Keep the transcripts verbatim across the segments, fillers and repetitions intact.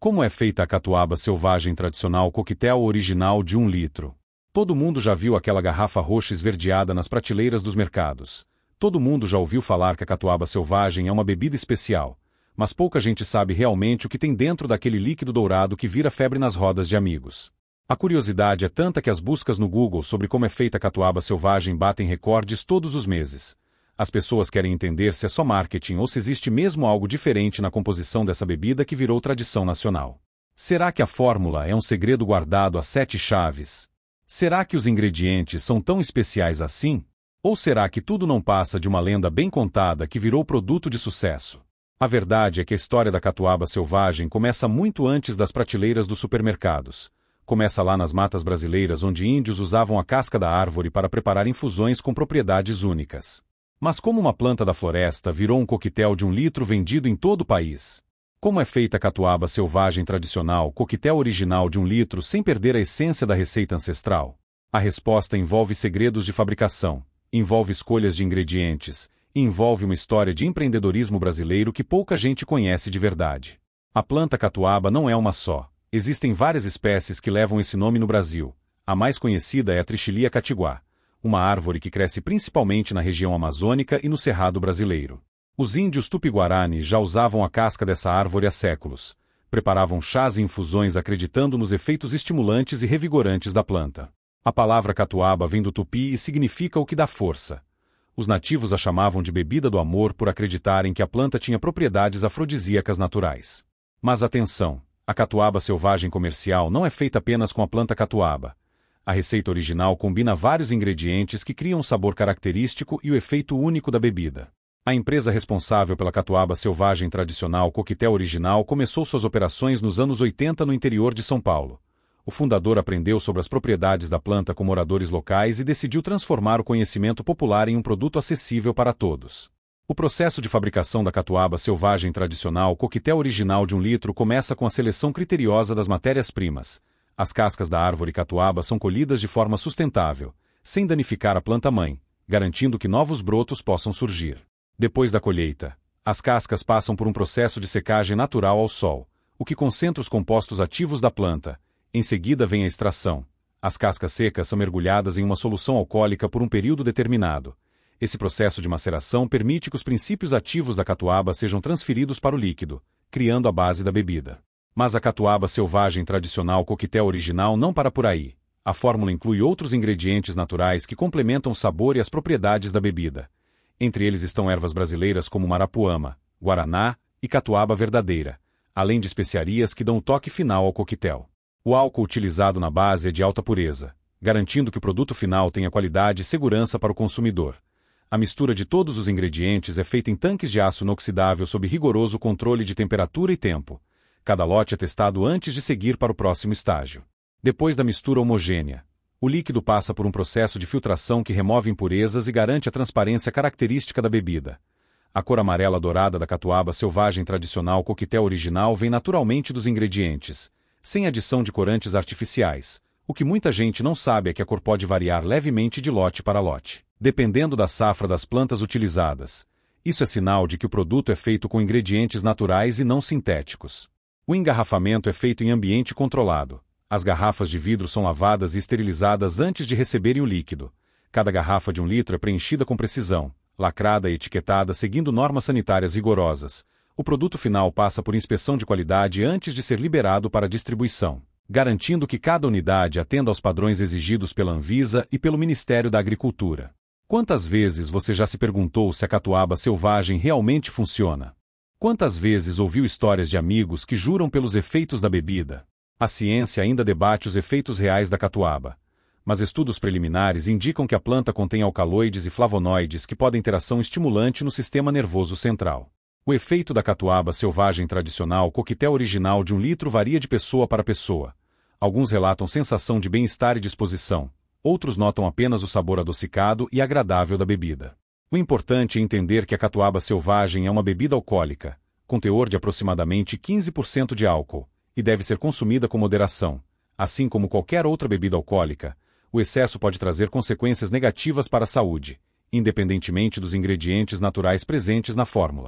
Como é feita a catuaba selvagem tradicional coquetel original de um litro? Todo mundo já viu aquela garrafa roxa esverdeada nas prateleiras dos mercados. Todo mundo já ouviu falar que a catuaba selvagem é uma bebida especial, mas pouca gente sabe realmente o que tem dentro daquele líquido dourado que vira febre nas rodas de amigos. A curiosidade é tanta que as buscas no Google sobre como é feita a catuaba selvagem batem recordes todos os meses. As pessoas querem entender se é só marketing ou se existe mesmo algo diferente na composição dessa bebida que virou tradição nacional. Será que a fórmula é um segredo guardado a sete chaves? Será que os ingredientes são tão especiais assim? Ou será que tudo não passa de uma lenda bem contada que virou produto de sucesso? A verdade é que a história da catuaba selvagem começa muito antes das prateleiras dos supermercados. Começa lá nas matas brasileiras, onde índios usavam a casca da árvore para preparar infusões com propriedades únicas. Mas como uma planta da floresta virou um coquetel de um litro vendido em todo o país? Como é feita a catuaba selvagem tradicional, coquetel original de um litro sem perder a essência da receita ancestral? A resposta envolve segredos de fabricação, envolve escolhas de ingredientes, e envolve uma história de empreendedorismo brasileiro que pouca gente conhece de verdade. A planta catuaba não é uma só. Existem várias espécies que levam esse nome no Brasil. A mais conhecida é a Trichilia catiguá, uma árvore que cresce principalmente na região amazônica e no Cerrado brasileiro. Os índios tupi-guarani já usavam a casca dessa árvore há séculos. Preparavam chás e infusões acreditando nos efeitos estimulantes e revigorantes da planta. A palavra catuaba vem do tupi e significa o que dá força. Os nativos a chamavam de bebida do amor por acreditarem que a planta tinha propriedades afrodisíacas naturais. Mas atenção, a catuaba selvagem comercial não é feita apenas com a planta catuaba. A receita original combina vários ingredientes que criam um sabor característico e o efeito único da bebida. A empresa responsável pela catuaba selvagem tradicional coquetel original começou suas operações nos anos oitenta no interior de São Paulo. O fundador aprendeu sobre as propriedades da planta com moradores locais e decidiu transformar o conhecimento popular em um produto acessível para todos. O processo de fabricação da catuaba selvagem tradicional coquetel original de um litro começa com a seleção criteriosa das matérias-primas. As cascas da árvore catuaba são colhidas de forma sustentável, sem danificar a planta-mãe, garantindo que novos brotos possam surgir. Depois da colheita, as cascas passam por um processo de secagem natural ao sol, o que concentra os compostos ativos da planta. Em seguida vem a extração. As cascas secas são mergulhadas em uma solução alcoólica por um período determinado. Esse processo de maceração permite que os princípios ativos da catuaba sejam transferidos para o líquido, criando a base da bebida. Mas a catuaba selvagem tradicional coquetel original não para por aí. A fórmula inclui outros ingredientes naturais que complementam o sabor e as propriedades da bebida. Entre eles estão ervas brasileiras como marapuama, guaraná e catuaba verdadeira, além de especiarias que dão o toque final ao coquetel. O álcool utilizado na base é de alta pureza, garantindo que o produto final tenha qualidade e segurança para o consumidor. A mistura de todos os ingredientes é feita em tanques de aço inoxidável sob rigoroso controle de temperatura e tempo. Cada lote é testado antes de seguir para o próximo estágio. Depois da mistura homogênea, o líquido passa por um processo de filtração que remove impurezas e garante a transparência característica da bebida. A cor amarela dourada da catuaba selvagem tradicional coquetel original vem naturalmente dos ingredientes, sem adição de corantes artificiais. O que muita gente não sabe é que a cor pode variar levemente de lote para lote, dependendo da safra das plantas utilizadas. Isso é sinal de que o produto é feito com ingredientes naturais e não sintéticos. O engarrafamento é feito em ambiente controlado. As garrafas de vidro são lavadas e esterilizadas antes de receberem o líquido. Cada garrafa de um litro é preenchida com precisão, lacrada e etiquetada seguindo normas sanitárias rigorosas. O produto final passa por inspeção de qualidade antes de ser liberado para distribuição, garantindo que cada unidade atenda aos padrões exigidos pela Anvisa e pelo Ministério da Agricultura. Quantas vezes você já se perguntou se a catuaba selvagem realmente funciona? Quantas vezes ouviu histórias de amigos que juram pelos efeitos da bebida? A ciência ainda debate os efeitos reais da catuaba, mas estudos preliminares indicam que a planta contém alcaloides e flavonoides que podem ter ação estimulante no sistema nervoso central. O efeito da catuaba selvagem tradicional coquetel original de um litro varia de pessoa para pessoa. Alguns relatam sensação de bem-estar e disposição, outros notam apenas o sabor adocicado e agradável da bebida. O importante é entender que a catuaba selvagem é uma bebida alcoólica, com teor de aproximadamente quinze por cento de álcool, e deve ser consumida com moderação. Assim como qualquer outra bebida alcoólica, o excesso pode trazer consequências negativas para a saúde, independentemente dos ingredientes naturais presentes na fórmula.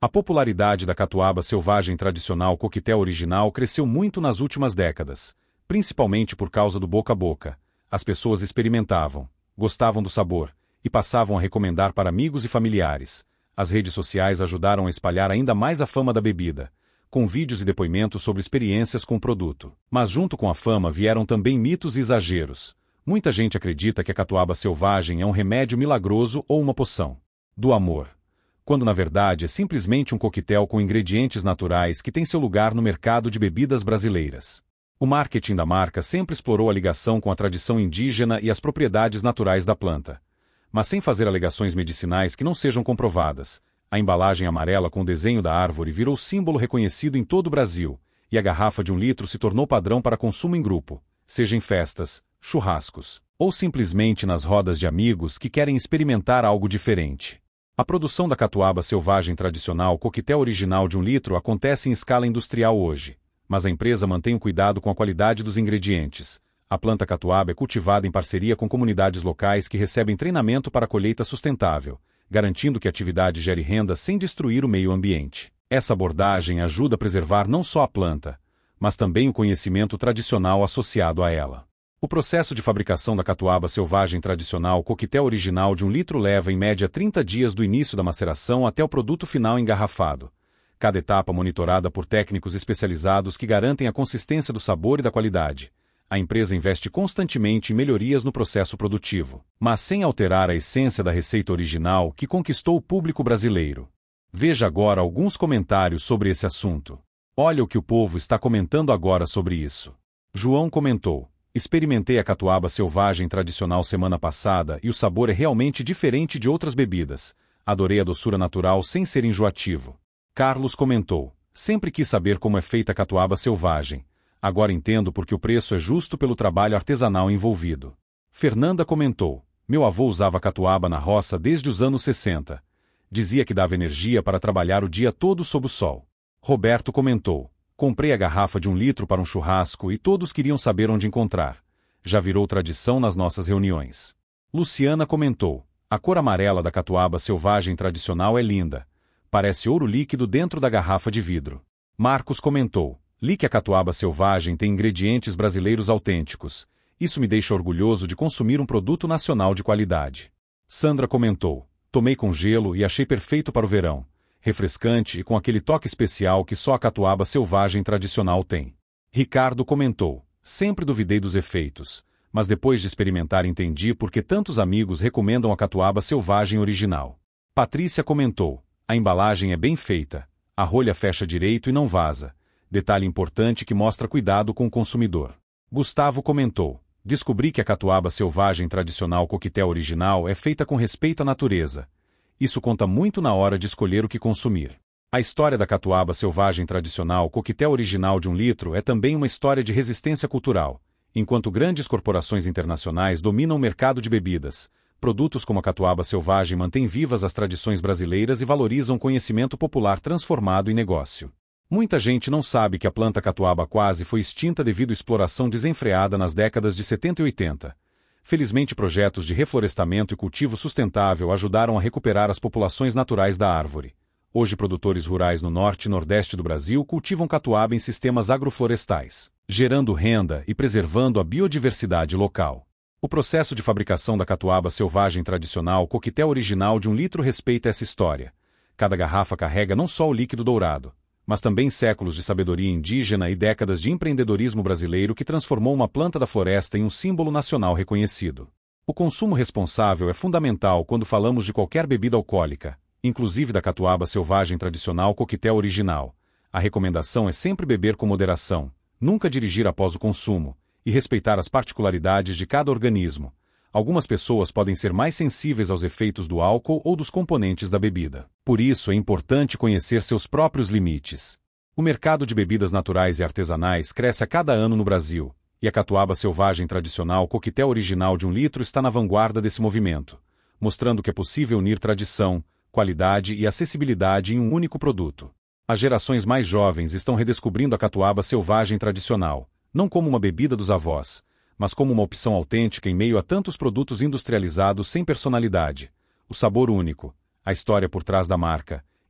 A popularidade da catuaba selvagem tradicional coquetel original cresceu muito nas últimas décadas, principalmente por causa do boca a boca. As pessoas experimentavam, gostavam do sabor, e passavam a recomendar para amigos e familiares. As redes sociais ajudaram a espalhar ainda mais a fama da bebida, com vídeos e depoimentos sobre experiências com o produto. Mas junto com a fama vieram também mitos e exageros. Muita gente acredita que a catuaba selvagem é um remédio milagroso ou uma poção do amor, quando na verdade é simplesmente um coquetel com ingredientes naturais que tem seu lugar no mercado de bebidas brasileiras. O marketing da marca sempre explorou a ligação com a tradição indígena e as propriedades naturais da planta, mas sem fazer alegações medicinais que não sejam comprovadas. A embalagem amarela com o desenho da árvore virou símbolo reconhecido em todo o Brasil, e a garrafa de um litro se tornou padrão para consumo em grupo, seja em festas, churrascos, ou simplesmente nas rodas de amigos que querem experimentar algo diferente. A produção da catuaba selvagem tradicional coquetel original de um litro acontece em escala industrial hoje, mas a empresa mantém o cuidado com a qualidade dos ingredientes. A planta catuaba é cultivada em parceria com comunidades locais que recebem treinamento para a colheita sustentável, garantindo que a atividade gere renda sem destruir o meio ambiente. Essa abordagem ajuda a preservar não só a planta, mas também o conhecimento tradicional associado a ela. O processo de fabricação da catuaba selvagem tradicional coquetel original de um litro leva em média trinta dias do início da maceração até o produto final engarrafado. Cada etapa monitorada por técnicos especializados que garantem a consistência do sabor e da qualidade. A empresa investe constantemente em melhorias no processo produtivo, mas sem alterar a essência da receita original que conquistou o público brasileiro. Veja agora alguns comentários sobre esse assunto. Olha o que o povo está comentando agora sobre isso. João comentou: experimentei a catuaba selvagem tradicional semana passada e o sabor é realmente diferente de outras bebidas. Adorei a doçura natural sem ser enjoativo. Carlos comentou: sempre quis saber como é feita a catuaba selvagem. Agora entendo porque o preço é justo pelo trabalho artesanal envolvido. Fernanda comentou: meu avô usava catuaba na roça desde os anos sessenta. Dizia que dava energia para trabalhar o dia todo sob o sol. Roberto comentou: comprei a garrafa de um litro para um churrasco e todos queriam saber onde encontrar. Já virou tradição nas nossas reuniões. Luciana comentou: a cor amarela da catuaba selvagem tradicional é linda. Parece ouro líquido dentro da garrafa de vidro. Marcos comentou: li que a catuaba selvagem tem ingredientes brasileiros autênticos. Isso me deixa orgulhoso de consumir um produto nacional de qualidade. Sandra comentou: tomei com gelo e achei perfeito para o verão. Refrescante e com aquele toque especial que só a catuaba selvagem tradicional tem. Ricardo comentou: sempre duvidei dos efeitos, mas depois de experimentar entendi por que tantos amigos recomendam a catuaba selvagem original. Patrícia comentou: a embalagem é bem feita, a rolha fecha direito e não vaza. Detalhe importante que mostra cuidado com o consumidor. Gustavo comentou: descobri que a catuaba selvagem tradicional coquetel original é feita com respeito à natureza. Isso conta muito na hora de escolher o que consumir. A história da catuaba selvagem tradicional coquetel original de um litro é também uma história de resistência cultural. Enquanto grandes corporações internacionais dominam o mercado de bebidas, produtos como a catuaba selvagem mantêm vivas as tradições brasileiras e valorizam o conhecimento popular transformado em negócio. Muita gente não sabe que a planta catuaba quase foi extinta devido à exploração desenfreada nas décadas de setenta e oitenta. Felizmente, projetos de reflorestamento e cultivo sustentável ajudaram a recuperar as populações naturais da árvore. Hoje, produtores rurais no norte e nordeste do Brasil cultivam catuaba em sistemas agroflorestais, gerando renda e preservando a biodiversidade local. O processo de fabricação da catuaba selvagem tradicional coquetel original de um litro respeita essa história. Cada garrafa carrega não só o líquido dourado, mas também séculos de sabedoria indígena e décadas de empreendedorismo brasileiro que transformou uma planta da floresta em um símbolo nacional reconhecido. O consumo responsável é fundamental quando falamos de qualquer bebida alcoólica, inclusive da catuaba selvagem tradicional coquetel original. A recomendação é sempre beber com moderação, nunca dirigir após o consumo, e respeitar as particularidades de cada organismo. Algumas pessoas podem ser mais sensíveis aos efeitos do álcool ou dos componentes da bebida. Por isso é importante conhecer seus próprios limites. O mercado de bebidas naturais e artesanais cresce a cada ano no Brasil, e a catuaba selvagem tradicional coquetel original de um litro está na vanguarda desse movimento, mostrando que é possível unir tradição, qualidade e acessibilidade em um único produto. As gerações mais jovens estão redescobrindo a catuaba selvagem tradicional, não como uma bebida dos avós, mas como uma opção autêntica em meio a tantos produtos industrializados sem personalidade. O sabor único, a história por trás da marca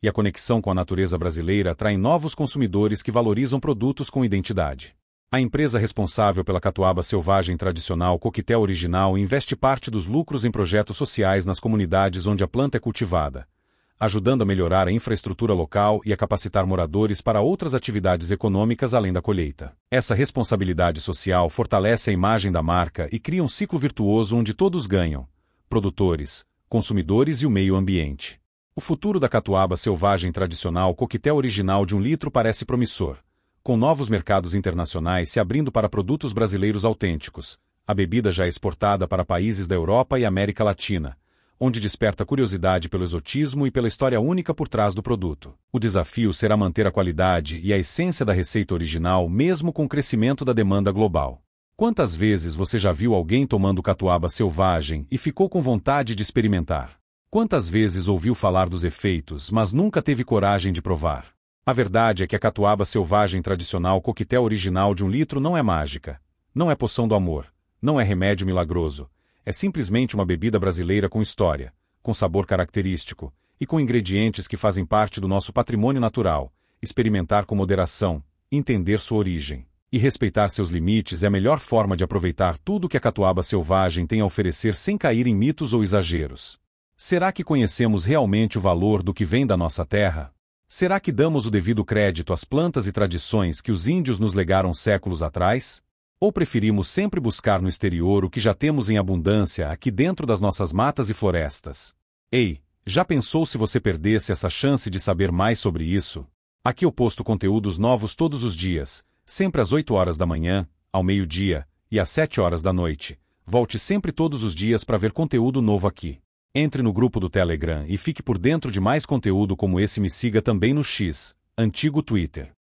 e a conexão com a natureza brasileira atraem novos consumidores que valorizam produtos com identidade. A empresa responsável pela catuaba selvagem tradicional Coquetel Original investe parte dos lucros em projetos sociais nas comunidades onde a planta é cultivada, ajudando a melhorar a infraestrutura local e a capacitar moradores para outras atividades econômicas além da colheita. Essa responsabilidade social fortalece a imagem da marca e cria um ciclo virtuoso onde todos ganham: produtores, consumidores e o meio ambiente. O futuro da catuaba selvagem tradicional Coquetel Original de um litro parece promissor, com novos mercados internacionais se abrindo para produtos brasileiros autênticos. A bebida já é exportada para países da Europa e América Latina, onde desperta curiosidade pelo exotismo e pela história única por trás do produto. O desafio será manter a qualidade e a essência da receita original mesmo com o crescimento da demanda global. Quantas vezes você já viu alguém tomando catuaba selvagem e ficou com vontade de experimentar? Quantas vezes ouviu falar dos efeitos, mas nunca teve coragem de provar? A verdade é que a catuaba selvagem tradicional Coquetel Original de um litro não é mágica, não é poção do amor, não é remédio milagroso. É simplesmente uma bebida brasileira com história, com sabor característico e com ingredientes que fazem parte do nosso patrimônio natural. Experimentar com moderação, entender sua origem e respeitar seus limites é a melhor forma de aproveitar tudo que a catuaba selvagem tem a oferecer sem cair em mitos ou exageros. Será que conhecemos realmente o valor do que vem da nossa terra? Será que damos o devido crédito às plantas e tradições que os índios nos legaram séculos atrás? Ou preferimos sempre buscar no exterior o que já temos em abundância aqui dentro das nossas matas e florestas? Ei, já pensou se você perdesse essa chance de saber mais sobre isso? Aqui eu posto conteúdos novos todos os dias, sempre às oito horas da manhã, ao meio-dia e às sete horas da noite. Volte sempre todos os dias para ver conteúdo novo aqui. Entre no grupo do Telegram e fique por dentro de mais conteúdo como esse. Me siga também no X, antigo Twitter.